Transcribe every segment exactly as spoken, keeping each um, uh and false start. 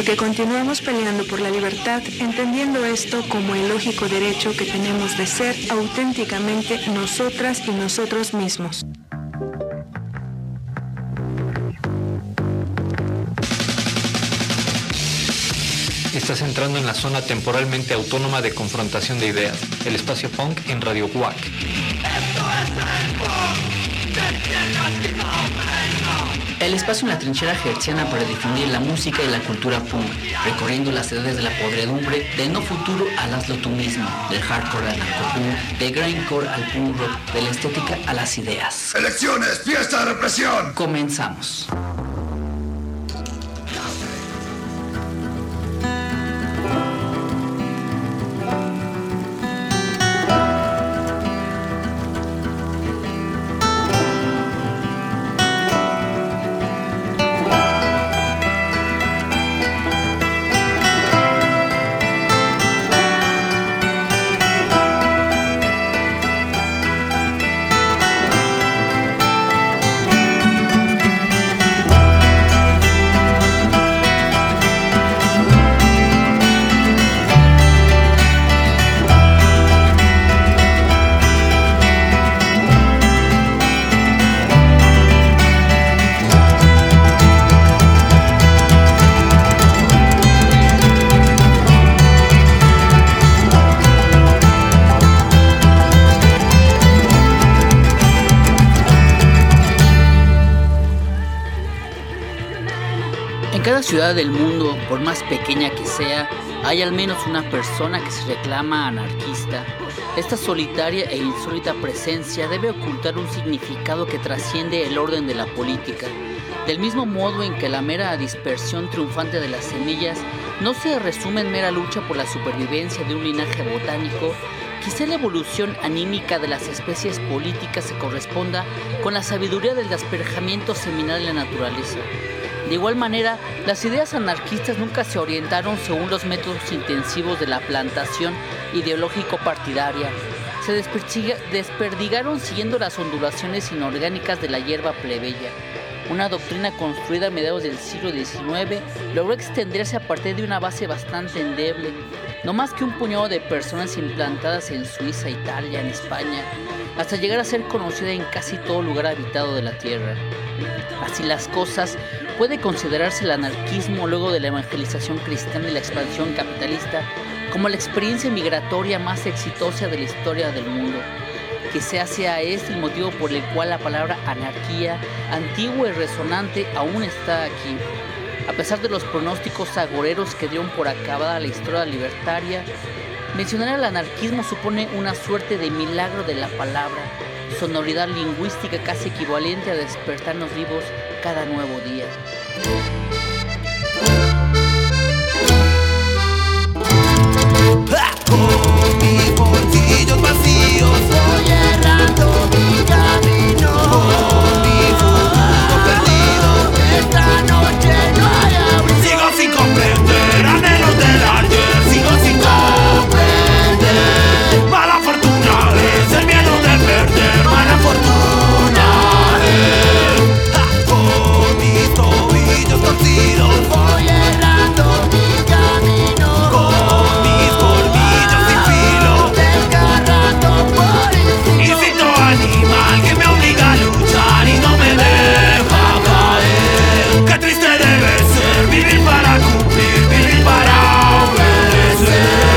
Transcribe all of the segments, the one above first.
porque continuamos peleando por la libertad, entendiendo esto como el lógico derecho que tenemos de ser auténticamente nosotras y nosotros mismos. Estás entrando en la zona temporalmente autónoma de confrontación de ideas, el espacio punk en Radio W A C. El espacio en la trinchera hertziana para difundir la música y la cultura punk, recorriendo las edades de la podredumbre, del no futuro al hazlo tú mismo, del hardcore al narcopunk, del grindcore al punk rock, de la estética a las ideas. ¡Elecciones! ¡Fiesta de represión! Comenzamos. En cada ciudad del mundo, por más pequeña que sea, hay al menos una persona que se reclama anarquista. Esta solitaria e insólita presencia debe ocultar un significado que trasciende el orden de la política. Del mismo modo en que la mera dispersión triunfante de las semillas no se resume en mera lucha por la supervivencia de un linaje botánico, quizá la evolución anímica de las especies políticas se corresponda con la sabiduría del asperjamiento seminal de la naturaleza. De igual manera, las ideas anarquistas nunca se orientaron según los métodos intensivos de la plantación ideológico-partidaria. Se desperdigaron siguiendo las ondulaciones inorgánicas de la hierba plebeya. Una doctrina construida a mediados del siglo diecinueve logró extenderse a partir de una base bastante endeble, no más que un puñado de personas implantadas en Suiza, Italia, en España, hasta llegar a ser conocida en casi todo lugar habitado de la Tierra. Así las cosas, puede considerarse el anarquismo luego de la evangelización cristiana y la expansión capitalista como la experiencia migratoria más exitosa de la historia del mundo. Quizá sea este el motivo por el cual la palabra anarquía, antigua y resonante, aún está aquí. A pesar de los pronósticos agoreros que dieron por acabada la historia libertaria, mencionar al anarquismo supone una suerte de milagro de la palabra, sonoridad lingüística casi equivalente a despertarnos vivos cada nuevo día. Con mis bolsillos vacíos voy errando mi camino. Con mi futuro perdido, esta noche no hay abrigo. Sigo sin comprender anhelos del ayer, sigo sin comprender. Mala fortuna es el miedo de perder, mala fortuna es. Ja, con mis tobillos torcidos voy errando mi camino. Con mis colmillos sin filo, desgarrando por instinto. Instinto animal que me obliga a luchar y no me deja caer. Qué triste debe ser vivir para cumplir, vivir para obedecer.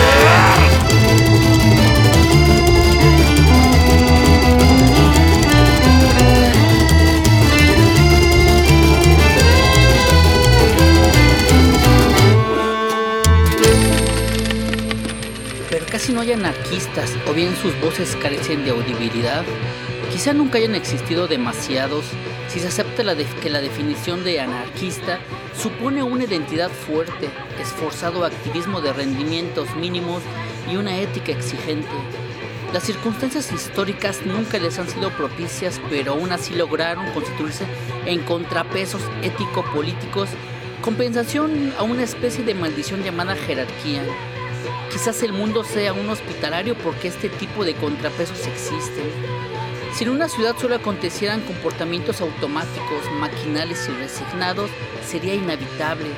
Pero casi no hay anarquistas, o bien sus voces carecen de audibilidad. Quizá nunca hayan existido demasiados, si se acepta la de- que la definición de anarquista supone una identidad fuerte, esforzado activismo de rendimientos mínimos y una ética exigente. Las circunstancias históricas nunca les han sido propicias, pero aún así lograron constituirse en contrapesos ético-políticos, compensación a una especie de maldición llamada jerarquía. Quizás el mundo sea un hospitalario porque este tipo de contrapesos existen. Si en una ciudad solo acontecieran comportamientos automáticos, maquinales y resignados, sería inhabitable.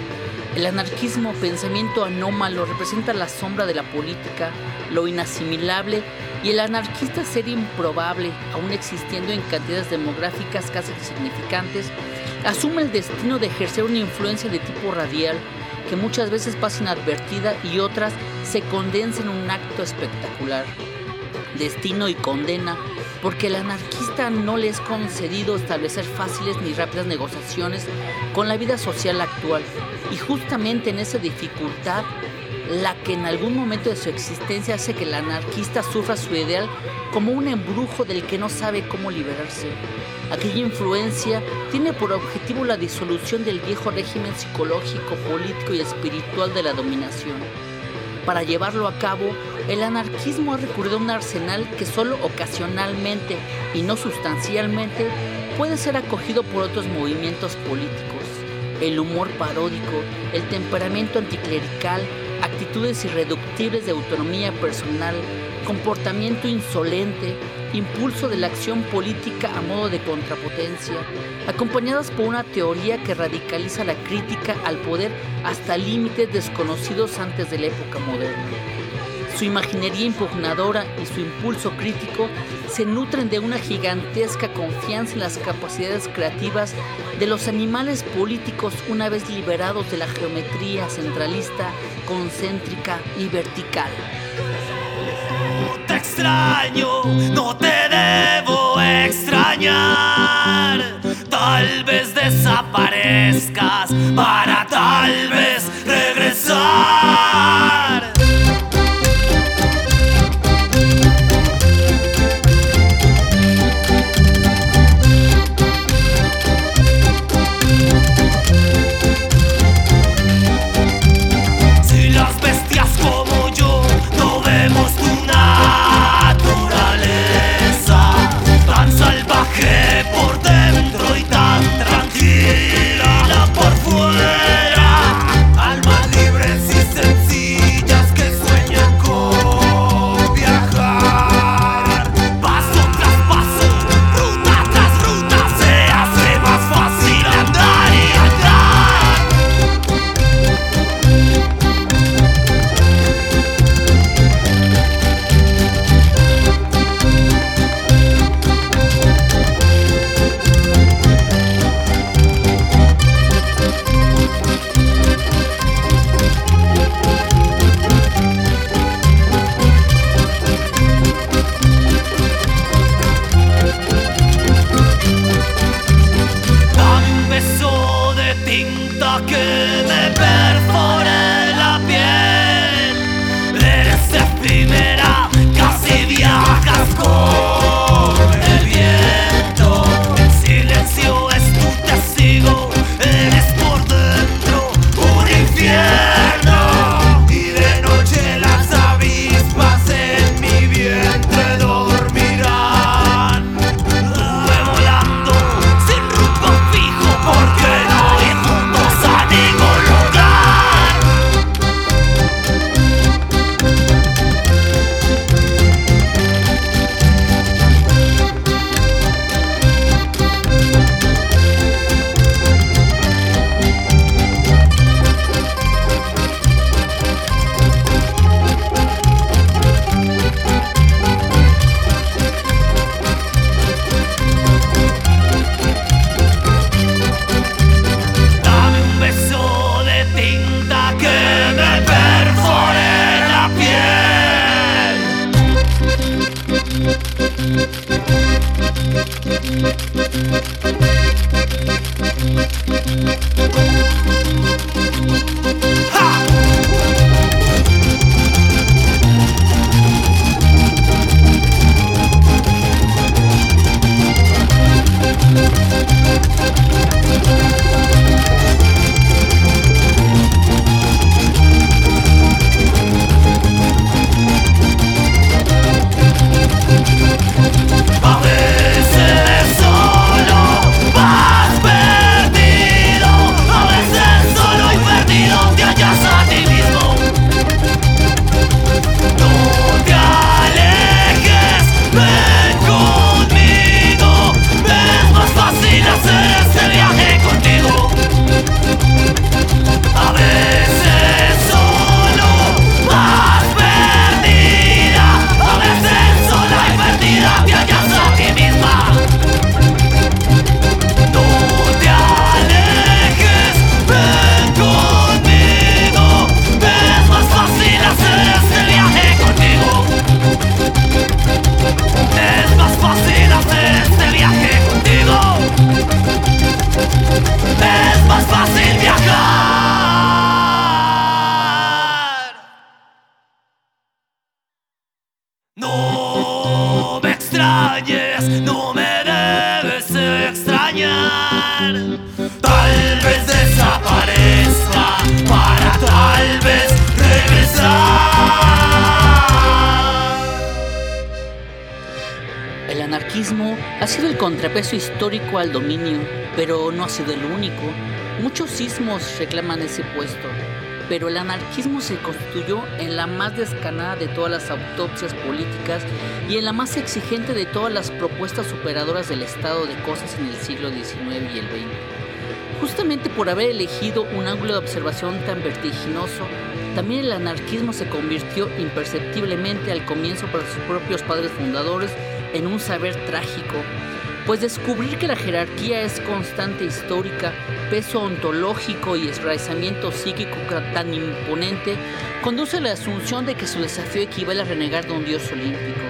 El anarquismo, pensamiento anómalo, representa la sombra de la política, lo inasimilable, y el anarquista ser improbable, aún existiendo en cantidades demográficas casi insignificantes, asume el destino de ejercer una influencia de tipo radial que muchas veces pasa inadvertida y otras se condensa en un acto espectacular. Destino y condena, porque al anarquista no le es concedido establecer fáciles ni rápidas negociaciones con la vida social actual, y justamente en esa dificultad la que en algún momento de su existencia hace que el anarquista sufra su ideal como un embrujo del que no sabe cómo liberarse. Aquella influencia tiene por objetivo la disolución del viejo régimen psicológico, político y espiritual de la dominación. Para llevarlo a cabo, el anarquismo ha recurrido a un arsenal que solo ocasionalmente y no sustancialmente puede ser acogido por otros movimientos políticos. El humor paródico, el temperamento anticlerical, actitudes irreductibles de autonomía personal, comportamiento insolente, impulso de la acción política a modo de contrapotencia, acompañadas por una teoría que radicaliza la crítica al poder hasta límites desconocidos antes de la época moderna. Su imaginería impugnadora y su impulso crítico se nutren de una gigantesca confianza en las capacidades creativas de los animales políticos una vez liberados de la geometría centralista, concéntrica y vertical. Te extraño, no te debo extrañar. Tal vez desaparezcas para tal vez regresar. Si las bestias como yo no vemos tu naturaleza, tan salvaje por dentro y tan tranquila por fuera, Tal vez desaparezca para tal vez regresar. El anarquismo ha sido el contrapeso histórico al dominio, pero no ha sido el único. Muchos sismos reclaman ese puesto, pero el anarquismo se constituyó en la más descarnada de todas las autopsias políticas y en la más exigente de todas las propuestas superadoras del estado de cosas en el siglo diecinueve y el veinte. Justamente por haber elegido un ángulo de observación tan vertiginoso, también el anarquismo se convirtió imperceptiblemente al comienzo para sus propios padres fundadores en un saber trágico, pues descubrir que la jerarquía es constante histórica, peso ontológico y enraizamiento psíquico tan imponente, conduce a la asunción de que su desafío equivale a renegar de un dios olímpico.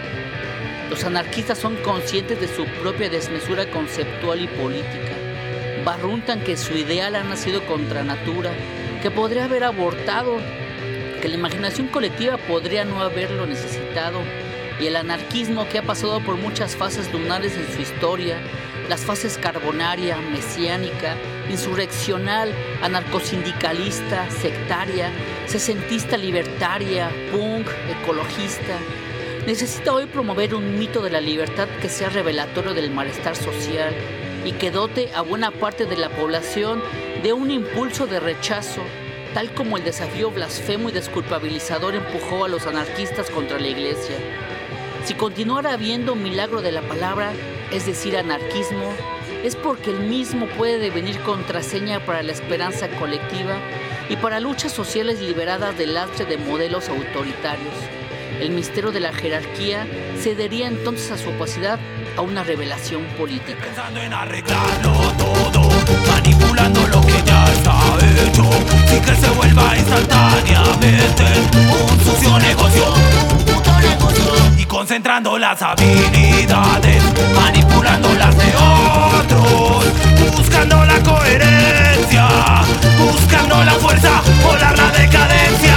Los anarquistas son conscientes de su propia desmesura conceptual y política. Barruntan que su ideal ha nacido contra natura, que podría haber abortado, que la imaginación colectiva podría no haberlo necesitado, y el anarquismo, que ha pasado por muchas fases lunares en su historia, las fases carbonaria, mesiánica, insurreccional, anarcosindicalista, sectaria, sesentista libertaria, punk, ecologista, necesita hoy promover un mito de la libertad que sea revelatorio del malestar social y que dote a buena parte de la población de un impulso de rechazo, tal como el desafío blasfemo y desculpabilizador empujó a los anarquistas contra la iglesia. Si continuara habiendo un milagro de la palabra, es decir, anarquismo, es porque el mismo puede devenir contraseña para la esperanza colectiva y para luchas sociales liberadas del lastre de modelos autoritarios. El misterio de la jerarquía cedería entonces a su opacidad a una revelación política. Pensando en arreglarlo todo, manipulando lo que ya está hecho, sin que se vuelva instantáneamente un sucio negocio, un puto negocio. Y concentrando las habilidades, manipulando las de otros, buscando la coherencia, buscando la fuerza, volar la decadencia.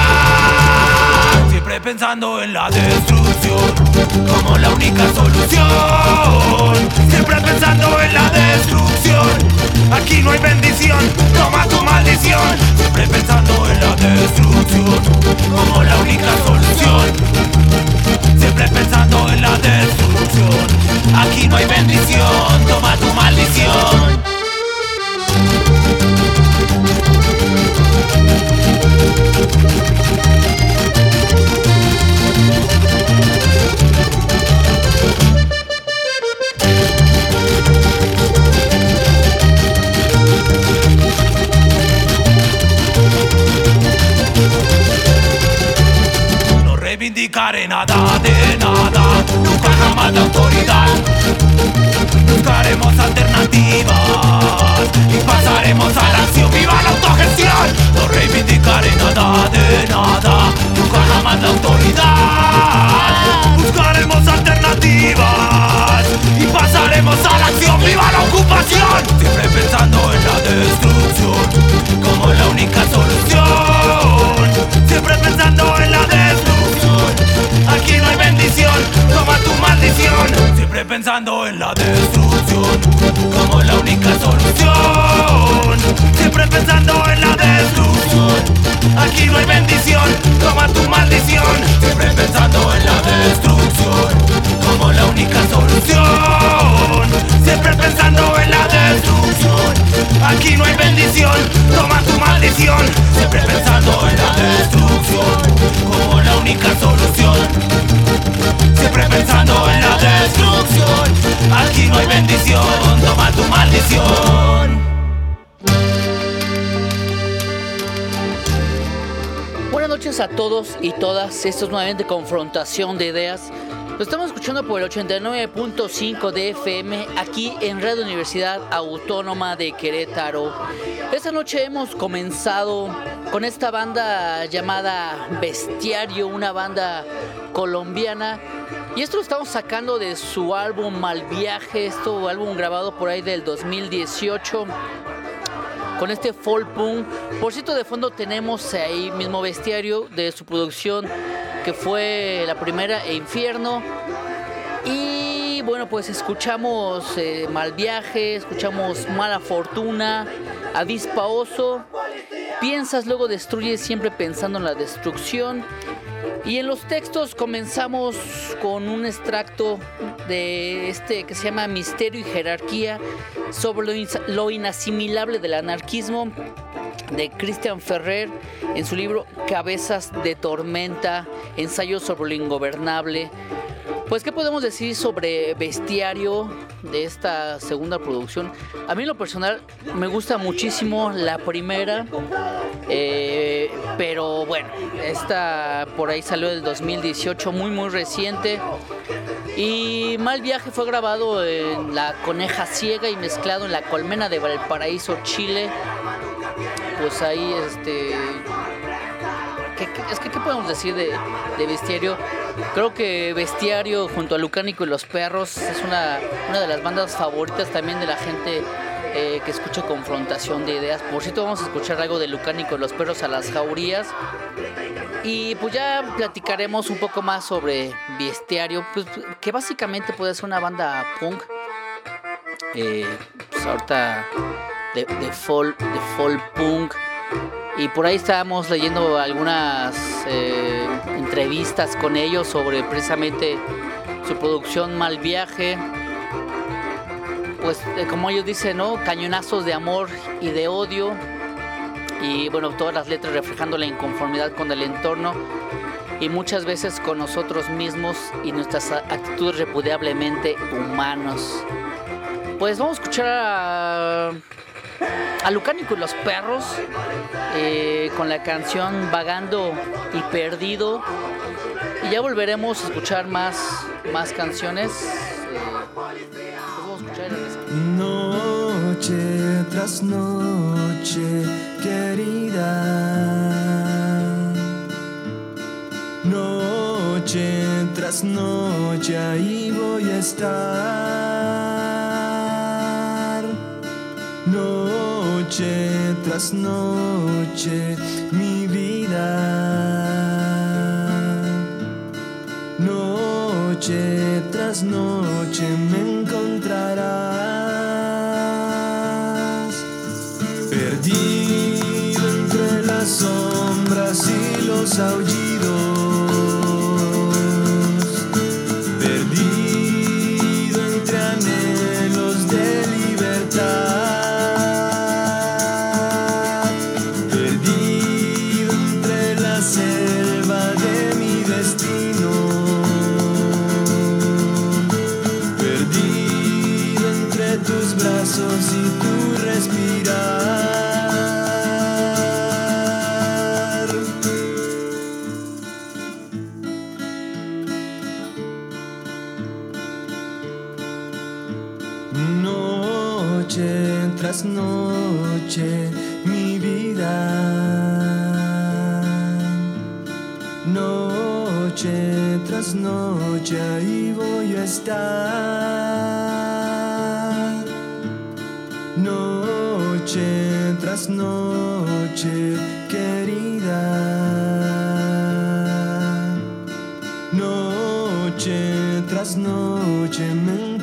Siempre pensando en la destrucción como la única solución. Siempre pensando en la destrucción. Aquí no hay bendición, toma tu maldición. Siempre pensando en la destrucción como la única solución. Siempre pensando en la destrucción. Aquí no hay bendición, toma tu maldición. No reivindicaré nada de nada, nunca jamás la autoridad. Buscaremos alternativas y pasaremos a la acción. ¡Viva la autogestión! No reivindicaré nada de nada, nunca jamás la autoridad. Buscaremos alternativas y pasaremos a la acción. ¡Viva la ocupación! Siempre pensando en la destrucción como la única solución. Siempre pensando en la destrucción. Aquí no hay bendición, toma tu maldición. Siempre pensando en la destrucción como la única solución. Siempre pensando en la destrucción. Aquí no hay bendición, toma tu maldición. Siempre pensando en la destrucción como la única solución. Siempre pensando en la destrucción. Aquí no hay bendición, toma tu maldición. Siempre pensando en la destrucción como la única solución. Siempre pensando en la destrucción. Aquí no hay bendición, toma tu maldición. Buenas noches a todos y todas. Esto es nuevamente Confrontación de Ideas. Lo estamos escuchando por el ochenta y nueve punto cinco de F M aquí en Radio Universidad Autónoma de Querétaro. Esta noche hemos comenzado con esta banda llamada Bestiario, una banda colombiana. Y esto lo estamos sacando de su álbum Mal Viaje, este álbum grabado por ahí del dos mil dieciocho. Con este folk punk. Por cierto, de fondo tenemos ahí mismo Bestiario de su producción que fue la primera e Infierno. Y bueno, bueno, pues escuchamos eh, Mal Viaje, escuchamos Mala Fortuna, Avispa Oso, Piensas, luego destruyes, siempre pensando en la destrucción. Y en los textos comenzamos con un extracto de este que se llama Misterio y Jerarquía sobre lo, ins- lo inasimilable del anarquismo, de Cristian Ferrer, en su libro Cabezas de Tormenta, ensayo sobre lo ingobernable. Pues, ¿qué podemos decir sobre Bestiario de esta segunda producción? A mí en lo personal me gusta muchísimo la primera, eh, pero bueno, esta por ahí salió del dos mil dieciocho, muy muy reciente. Y Mal Viaje fue grabado en La Coneja Ciega y mezclado en La Colmena de Valparaíso, Chile. Pues ahí, este... ¿Qué, qué, es que, ¿qué podemos decir de, de Bestiario? Creo que Bestiario, junto a Lucánico y los Perros, es una, una de las bandas favoritas también de la gente eh, que escucha Confrontación de Ideas. Por cierto, vamos a escuchar algo de Lucánico y los Perros a las Jaurías. Y pues ya platicaremos un poco más sobre Bestiario, pues, que básicamente puede ser una banda punk. Eh, pues ahorita de, de, folk, de folk punk. Y por ahí estábamos leyendo algunas eh, entrevistas con ellos sobre precisamente su producción Mal Viaje. Pues eh, como ellos dicen, ¿no? Cañonazos de amor y de odio. Y bueno, todas las letras reflejando la inconformidad con el entorno y muchas veces con nosotros mismos y nuestras actitudes repudiablemente humanos. Pues vamos a escuchar a... a Lucánico y los Perros eh, con la canción Vagando y Perdido, y ya volveremos a escuchar más, más canciones. Eh, pues vamos a escuchar y regresamos. Noche tras noche, querida, noche tras noche ahí voy a estar. Noche tras noche, mi vida. Noche tras noche me encontrarás, perdido entre las sombras y los aullidos, perdido entre anhelos de libertad. Tus brazos y tu respirar. Noche tras noche, mi vida. Noche tras noche, ahí voy a estar. Noche tras noche, querida. Noche tras noche me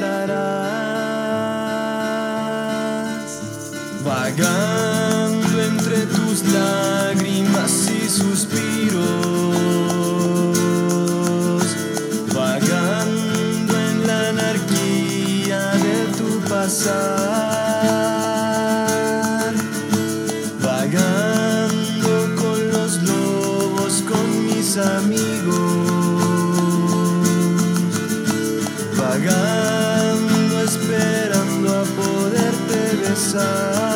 encontrarás, vagando entre tus lágrimas y suspiros, vagando en la anarquía de tu pasar, vagando con los lobos, con mis amigos, vagando esperando a poderte besar.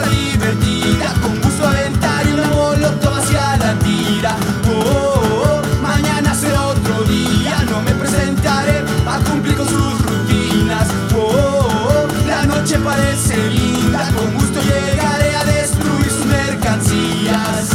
divertida, con gusto aventar y una molotov hacia la tira. Oh, oh, oh, mañana será otro día, no me presentaré a cumplir con sus rutinas. Oh, oh, oh, la noche parece linda, con gusto llegaré a destruir sus mercancías.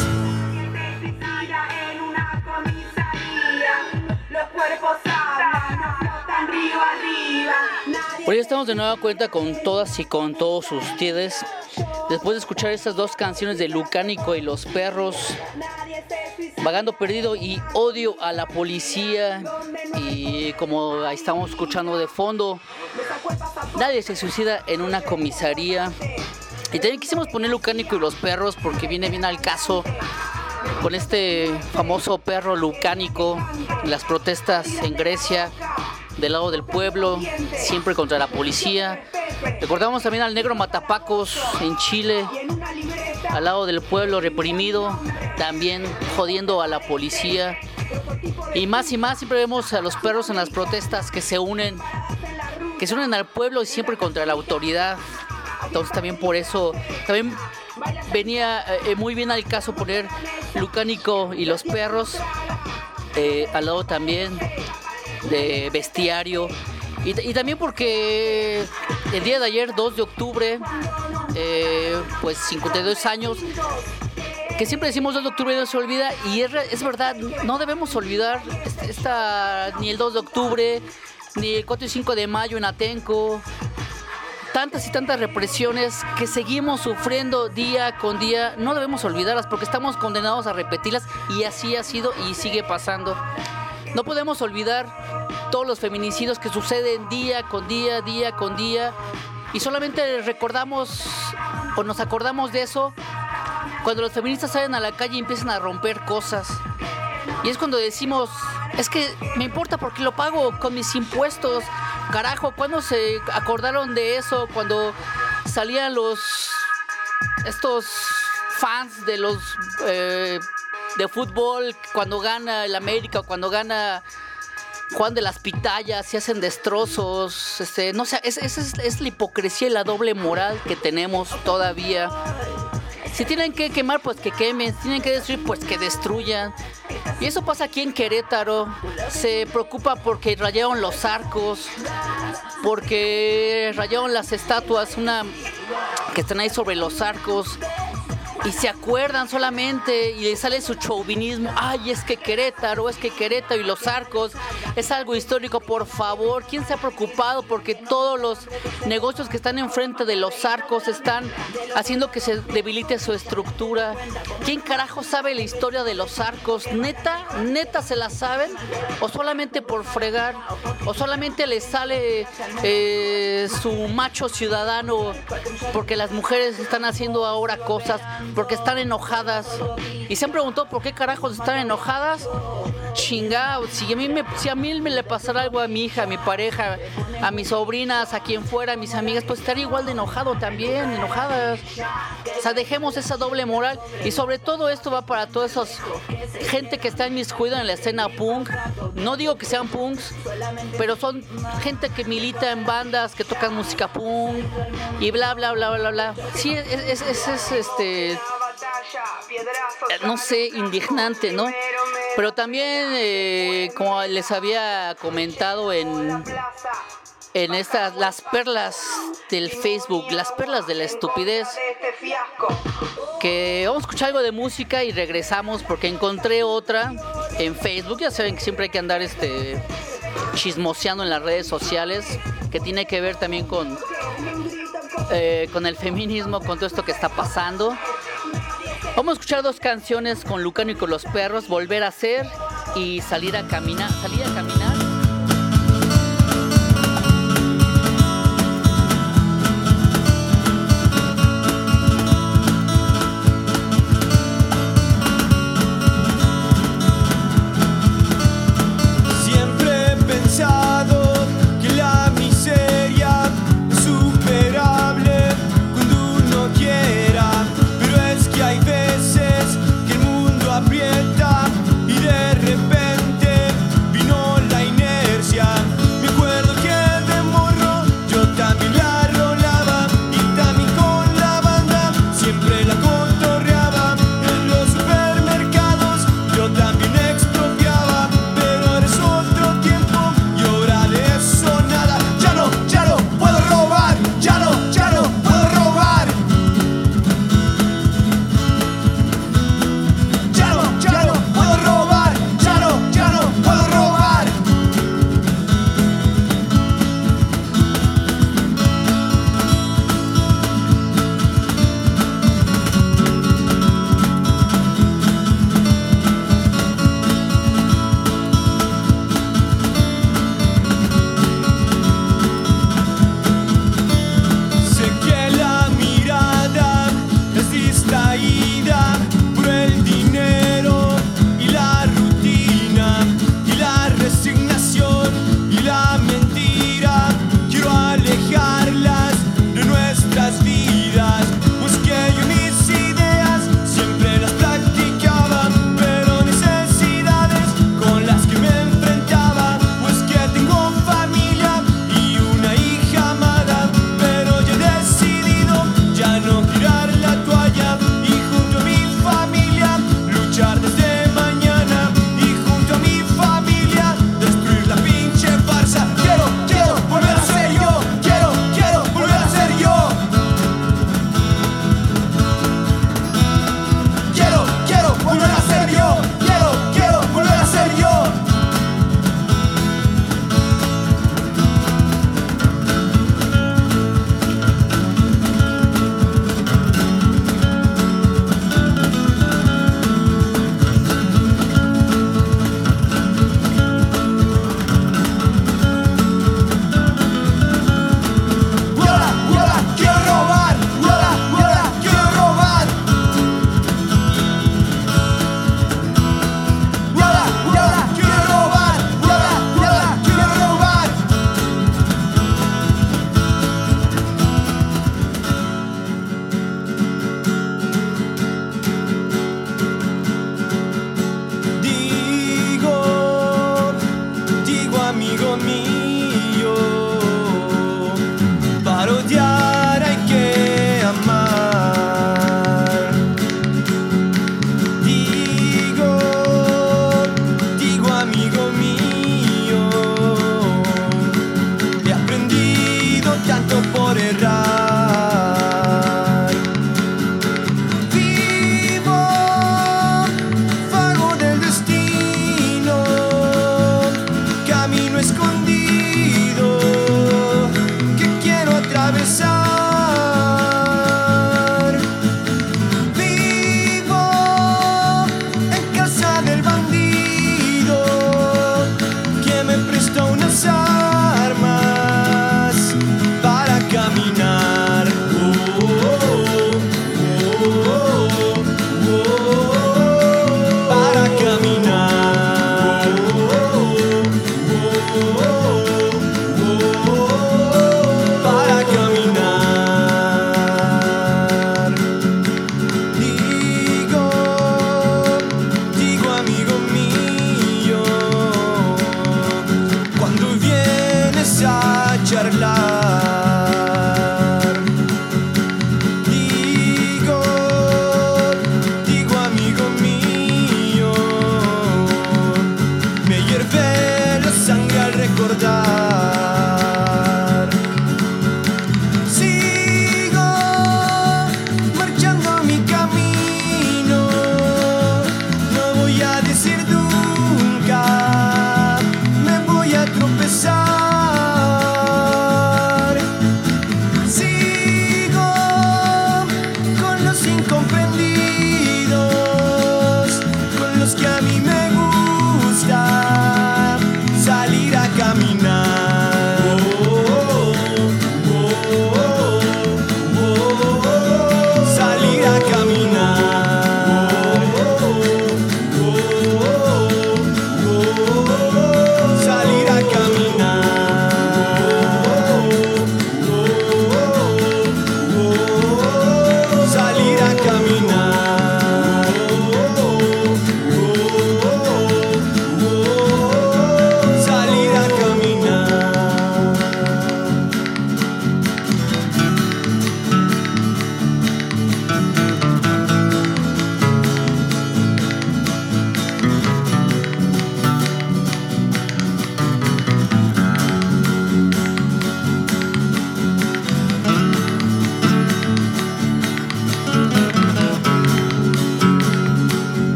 Hoy estamos de nueva cuenta con todas y con todos ustedes. Después de escuchar estas dos canciones de Lucánico y los Perros, Vagando Perdido y Odio a la Policía, y como ahí estamos escuchando de fondo, Nadie se suicida en una comisaría. Y también quisimos poner Lucánico y los Perros porque viene bien al caso con este famoso perro Lucánico, las protestas en Grecia del lado del pueblo, siempre contra la policía. Recordamos también al negro Matapacos en Chile, al lado del pueblo reprimido, también jodiendo a la policía. Y más y más siempre vemos a los perros en las protestas que se unen, que se unen al pueblo y siempre contra la autoridad. Entonces también por eso, también venía eh, muy bien al caso poner Lucánico y los Perros, eh, al lado también de Bestiario, y, y también porque el día de ayer, dos de octubre, eh, pues cincuenta y dos años, que siempre decimos dos de octubre y no se olvida, y es, es verdad, no debemos olvidar esta, esta, ni el dos de octubre, ni el cuatro y cinco de mayo en Atenco, tantas y tantas represiones que seguimos sufriendo día con día. No debemos olvidarlas porque estamos condenados a repetirlas, y así ha sido y sigue pasando. No podemos olvidar todos los feminicidios que suceden día con día, día con día, y solamente recordamos o nos acordamos de eso cuando los feministas salen a la calle y empiezan a romper cosas. Y es cuando decimos, es que me importa porque lo pago con mis impuestos. Carajo, ¿cuándo se acordaron de eso? Cuando salían los estos fans de los eh, de fútbol, cuando gana el América, cuando gana Juan de las Pitayas, se hacen destrozos, este, no sé, es, es, es, es la hipocresía y la doble moral que tenemos todavía. Si tienen que quemar, pues que quemen. Si tienen que destruir, pues que destruyan. Y eso pasa aquí en Querétaro. Se preocupa porque rayaron los arcos, porque rayaron las estatuas, una que están ahí sobre los arcos. Y se acuerdan solamente y le sale su chauvinismo. Ay, es que Querétaro, es que Querétaro y los arcos es algo histórico. Por favor, ¿quién se ha preocupado? Porque todos los negocios que están enfrente de los arcos están haciendo que se debilite su estructura. ¿Quién carajo sabe la historia de los arcos? ¿Neta? ¿Neta se la saben? ¿O solamente por fregar? ¿O solamente les sale eh, su macho ciudadano porque las mujeres están haciendo ahora cosas? Porque están enojadas. Y se han preguntado por qué carajos están enojadas. Chingado, si a mí me, si a mí me le pasara algo a mi hija, a mi pareja, a mis sobrinas, a quien fuera, a mis amigas, pues estaría igual de enojado también, enojadas. O sea, dejemos esa doble moral. Y sobre todo esto va para toda esa gente que está inmiscuida en la escena punk. No digo que sean punks, pero son gente que milita en bandas que tocan música punk y bla bla bla bla bla. Sí, es, es, es, es este, no sé, indignante, ¿no? Pero también, eh, como les había comentado en, en estas, las perlas del Facebook, las perlas de la estupidez, que vamos a escuchar algo de música y regresamos porque encontré otra en Facebook. Ya saben que siempre hay que andar este, chismoseando en las redes sociales, que tiene que ver también con, eh, con el feminismo, con todo esto que está pasando. Vamos a escuchar dos canciones con Lucánico y los Perros, Volver a Ser y Salir a Caminar. Salir a Caminar. Siempre he pensado que la miseria es superable cuando uno quiera, pero es que hay veces que el mundo aprieta y de repente vino la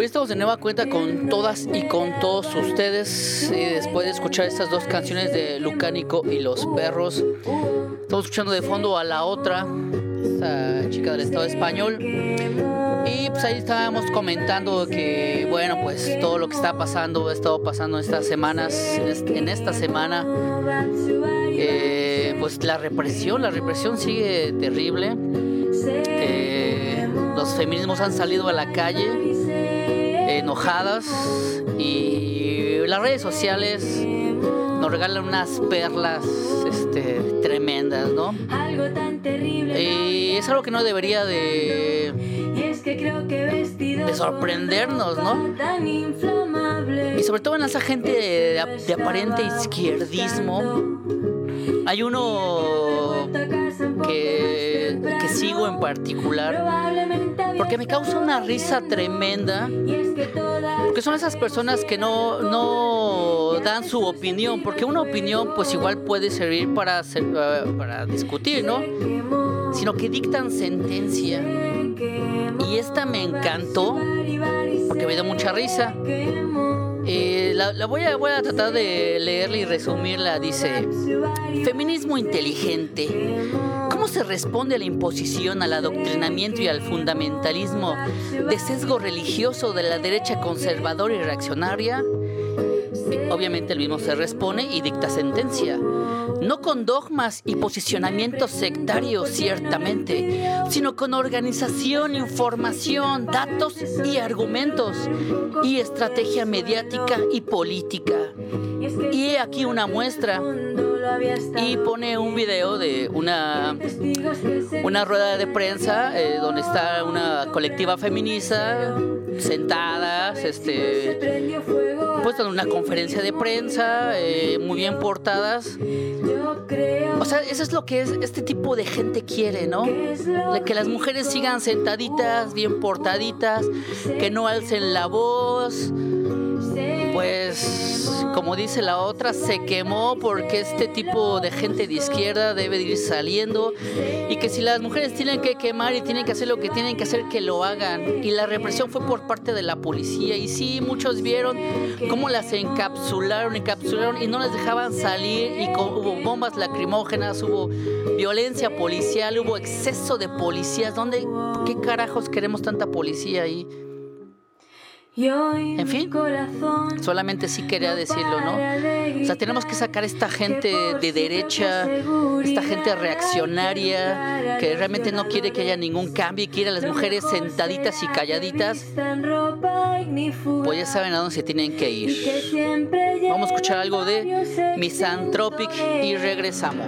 Hoy estamos de nueva cuenta con todas y con todos ustedes. Y después de escuchar estas dos canciones de Lucánico y Los Perros, estamos escuchando de fondo a La Otra, esta chica del Estado español. Y pues ahí estábamos comentando que, bueno, pues todo lo que está pasando, ha estado pasando en estas semanas, en esta semana, eh, pues la represión, la represión sigue terrible. Eh, los feminismos han salido a la calle enojadas y las redes sociales nos regalan unas perlas este, tremendas, ¿no? Y es algo que no debería de, de sorprendernos, ¿no? Y sobre todo en esa gente de, de aparente izquierdismo. Hay uno que, que sigo en particular porque me causa una risa tremenda, porque son esas personas que no, no dan su opinión, porque una opinión pues igual puede servir para, hacer, uh, para discutir, ¿no? Sino que dictan sentencia. Y esta me encantó porque me dio mucha risa. Eh, la, la voy, a, voy a tratar de leerla y resumirla. Dice: feminismo inteligente. ¿Cómo se responde a la imposición, al adoctrinamiento y al fundamentalismo de sesgo religioso de la derecha conservadora y reaccionaria? Obviamente el mismo se responde y dicta sentencia. No con dogmas y posicionamientos sectarios, ciertamente, sino con organización, información, datos y argumentos, y estrategia mediática y política. Y he aquí una muestra. Y pone un video de una, una rueda de prensa eh, donde está una colectiva feminista sentadas, este, pues en una conferencia de prensa, eh, muy bien portadas. O sea, eso es lo que es, este tipo de gente quiere, ¿no? Que las mujeres sigan sentaditas, bien portaditas, que no alcen la voz. Pues, como dice La Otra, se quemó porque este tipo de gente de izquierda debe de ir saliendo, y que si las mujeres tienen que quemar y tienen que hacer lo que tienen que hacer, que lo hagan. Y la represión fue por parte de la policía, y sí, muchos vieron cómo las encapsularon, encapsularon y no les dejaban salir, y hubo bombas lacrimógenas, hubo violencia policial, hubo exceso de policías. ¿Dónde, qué carajos queremos tanta policía ahí? En fin, solamente sí quería decirlo, ¿no? O sea, tenemos que sacar esta gente de derecha, esta gente reaccionaria, que realmente no quiere que haya ningún cambio y quiere a las mujeres sentaditas y calladitas. Pues ya saben a dónde se tienen que ir. Vamos a escuchar algo de Misanthropic y regresamos.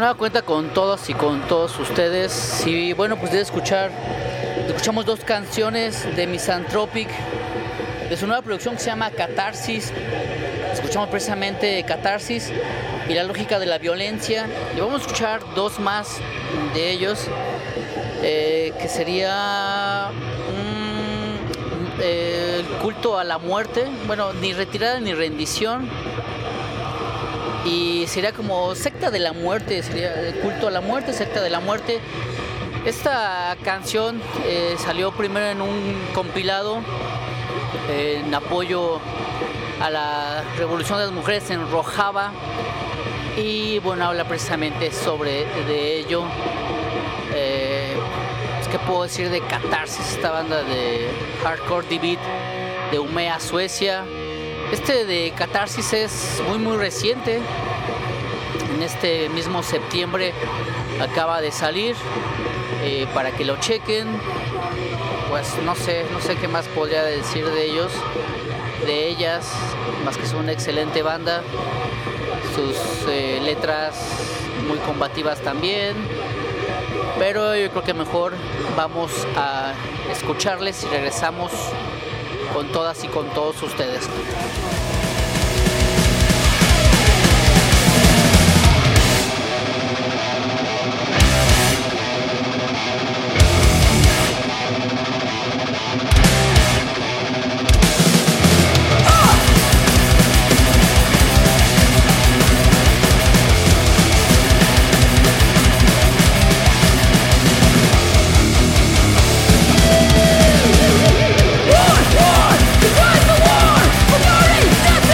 nueva cuenta con todos y con todos ustedes. Y bueno, pues de escuchar, escuchamos dos canciones de Misanthropic, de su nueva producción que se llama Catarsis. Escuchamos precisamente Catarsis y la lógica de la violencia. Y vamos a escuchar dos más de ellos, eh, que sería mm, eh, el culto a la muerte. Bueno, ni retirada ni rendición. Y sería como secta de la muerte, sería el culto a la muerte, secta de la muerte. Esta canción eh, salió primero en un compilado eh, en apoyo a la Revolución de las Mujeres en Rojava, y bueno, habla precisamente sobre de ello. Eh, ¿Qué puedo decir de Catarsis, esta banda de hardcore D-beat de Umeå, Suecia? Este de Catarsis es muy muy reciente, en este mismo septiembre acaba de salir, eh, para que lo chequen. Pues no sé, no sé qué más podría decir de ellos, de ellas, más que son una excelente banda, sus eh, letras muy combativas también, pero yo creo que mejor vamos a escucharles y regresamos con todas y con todos ustedes. War, war, divide the war, forgetting death.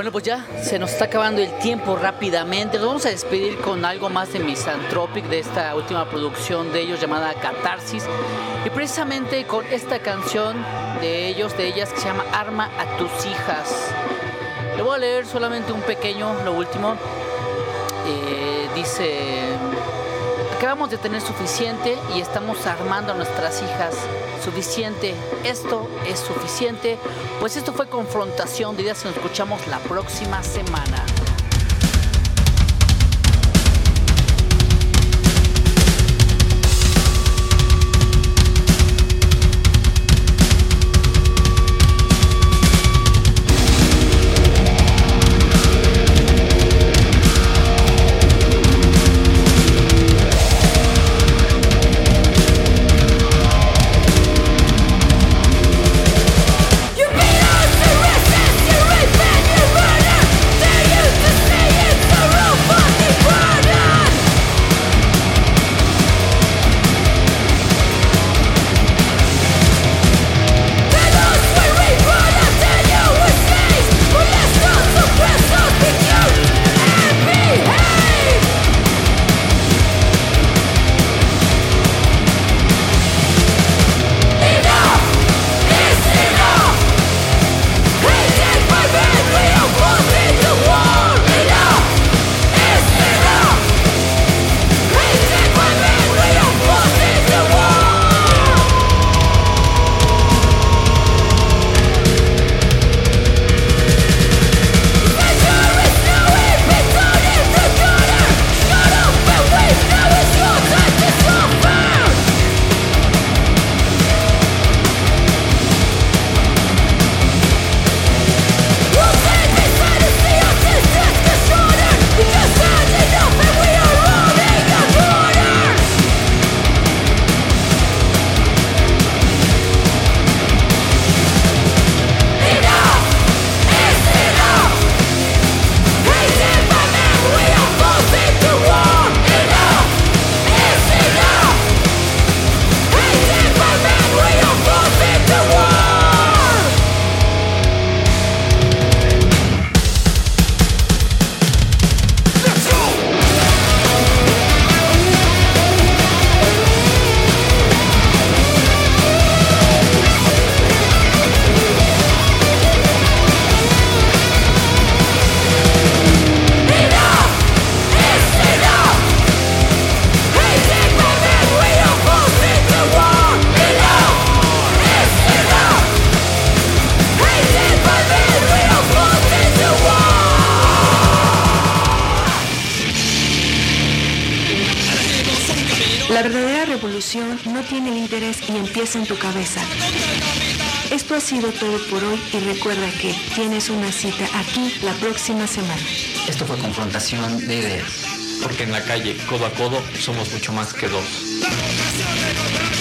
Bueno, pues ya se nos está acabando el tiempo rápidamente. Nos vamos a despedir con algo más de Misanthropic, de esta última producción de ellos llamada Catarsis. Y precisamente con esta canción de ellos, de ellas, que se llama Arma a tus hijas. Le voy a leer solamente un pequeño, lo último. Eh, dice: acabamos de tener suficiente y estamos armando a nuestras hijas. Suficiente, esto es suficiente. Pues esto fue Confrontación de Ideas y nos escuchamos la próxima semana. La verdadera revolución no tiene líderes y empieza en tu cabeza. Esto ha sido todo por hoy y recuerda que tienes una cita aquí la próxima semana. Esto fue Confrontación de Ideas. Porque en la calle, codo a codo, somos mucho más que dos.